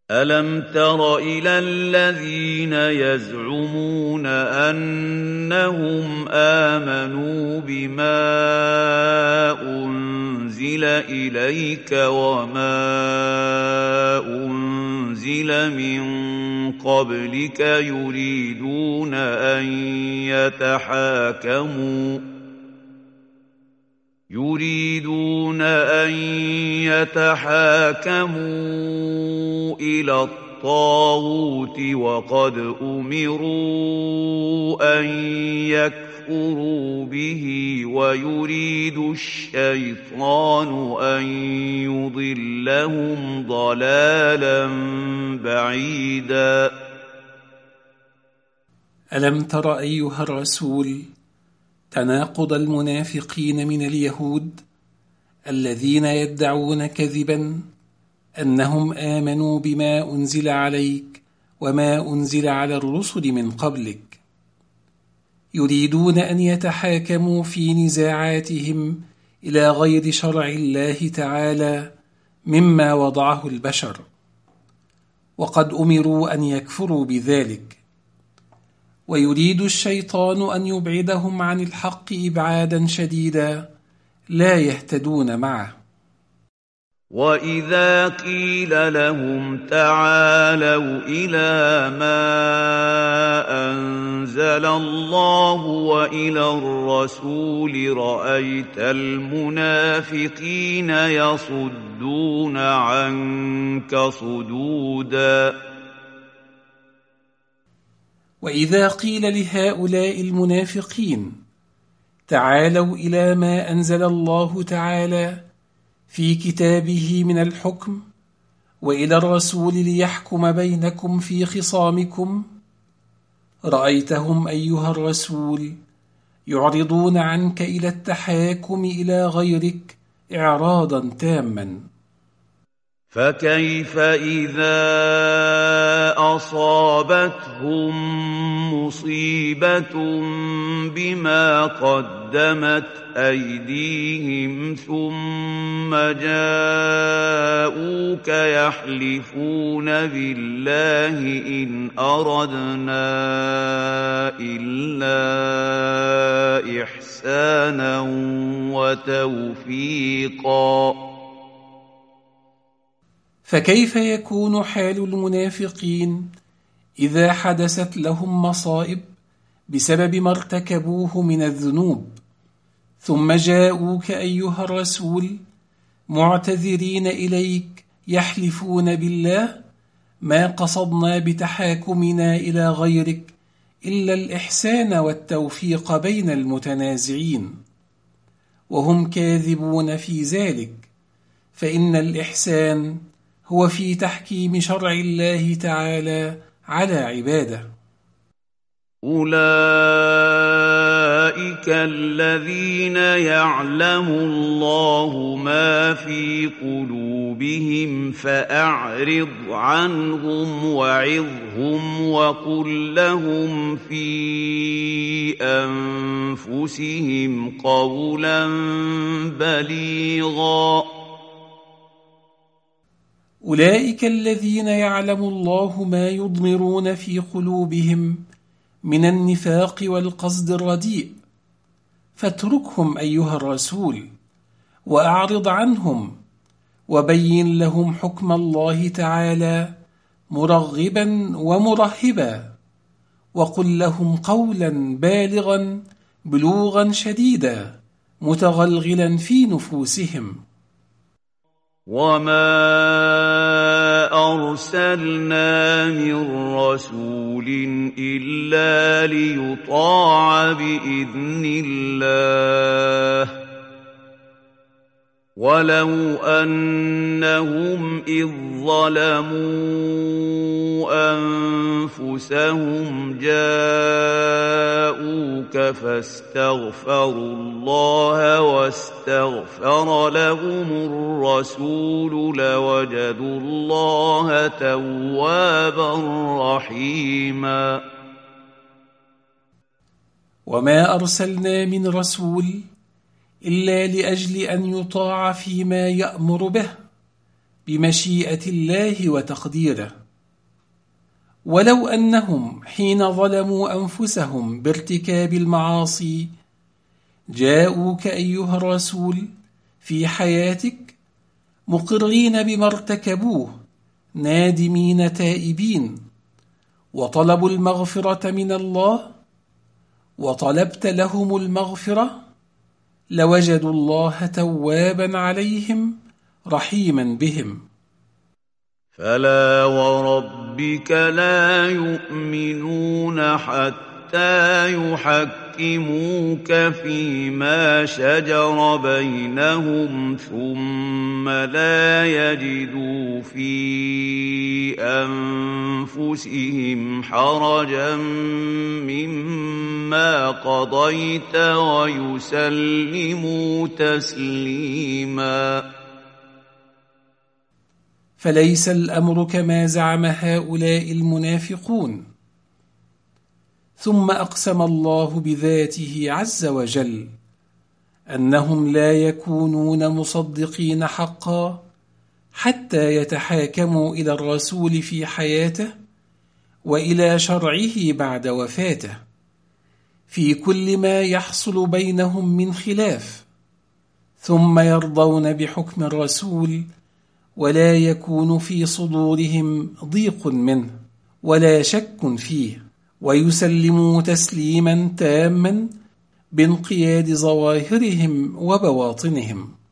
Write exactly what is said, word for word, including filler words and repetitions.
أَلَمْ تَرَ إِلَى الَّذِينَ يَزْعُمُونَ أَنَّهُمْ آمَنُوا بِمَا أُنزِلَ إِلَيْكَ وَمَا أُنزِلَ مِن قَبْلِكَ يُرِيدُونَ أَن يَتَحَاكَمُوا يُرِيدُونَ أَن يَتَحَاكَمُوا إِلَى الطَّاغُوتِ وَقَدْ أُمِرُوا أَن يَكْفُرُوا بِهِ وَيُرِيدُ الشَّيْطَانُ أَن يُضِلَّهُمْ ضَلَالًا بَعِيدًا. ألم تر أيها الرسول تناقض المنافقين من اليهود الذين يدعون كذبا أنهم آمنوا بما أنزل عليك وما أنزل على الرسل من قبلك، يريدون أن يتحاكموا في نزاعاتهم إلى غير شرع الله تعالى مما وضعه البشر، وقد أمروا أن يكفروا بذلك، ويريد الشيطان أن يبعدهم عن الحق إبعادا شديدا لا يهتدون معه. وَإِذَا قِيلَ لَهُمْ تَعَالَوْا إِلَى مَا أَنزَلَ اللَّهُ وَإِلَى الرَّسُولِ رَأَيْتَ الْمُنَافِقِينَ يَصُدُّونَ عَنكَ صُدُودًا. وإذا قيل لهؤلاء المنافقين تعالوا إلى ما أنزل الله تعالى في كتابه من الحكم وإلى الرسول ليحكم بينكم في خصامكم، رأيتهم أيها الرسول يعرضون عنك إلى التحاكم إلى غيرك إعراضا تاما. فكيف إذا أصابتهم مصيبة بما قدمت أيديهم ثم جاءوك يحلفون بالله إن أردنا إلا إحسانا وتوفيقا. فكيف يكون حال المنافقين إذا حدثت لهم مصائب بسبب ما ارتكبوه من الذنوب، ثم جاءوك أيها الرسول معتذرين إليك يحلفون بالله ما قصدنا بتحاكمنا إلى غيرك إلا الإحسان والتوفيق بين المتنازعين، وهم كاذبون في ذلك، فإن الإحسان هو في تحكيم شرع الله تعالى على عباده. أولئك الذين يعلم الله ما في قلوبهم فأعرض عنهم وعظهم وقل لهم في أنفسهم قولا بليغا. أولئك الذين يعلم الله ما يضمرون في قلوبهم من النفاق والقصد الرديء، فاتركهم أيها الرسول وأعرض عنهم وبين لهم حكم الله تعالى مرغبا ومرهبا، وقل لهم قولا بالغا بلوغا شديدا متغلغلا في نفوسهم. وما أرسلنا من رسول إلا ليطاع بإذن الله ولو أنهم إذ ظلموا أنفسهم جاءوك فاستغفروا الله واستغفر لهم الرسول لوجدوا الله توابا رحيما. وما أرسلنا من رسول إلا لأجل أن يطاع فيما يأمر به، بمشيئة الله وتقديره. ولو أنهم حين ظلموا أنفسهم بارتكاب المعاصي جاءوك أيها الرسول في حياتك مقرين بما ارتكبوه نادمين تائبين، وطلبوا المغفرة من الله وطلبت لهم المغفرة، لوجدوا الله توابا عليهم رحيما بهم. فلا وربك لا يؤمنون حتى يحكموك فيما شجر بينهم ثم لا يجدوا في أنفسهم حرجا مما قضيت ويسلموا تسليما. فليس الأمر كما زعم هؤلاء المنافقون. ثم أقسم الله بذاته عز وجل أنهم لا يكونون مصدقين حقا حتى يتحاكموا إلى الرسول في حياته وإلى شرعه بعد وفاته في كل ما يحصل بينهم من خلاف، ثم يرضون بحكم الرسول ولا يكون في صدورهم ضيق منه ولا شك فيه، ويسلموا تسليما تاما بانقياد ظواهرهم وبواطنهم.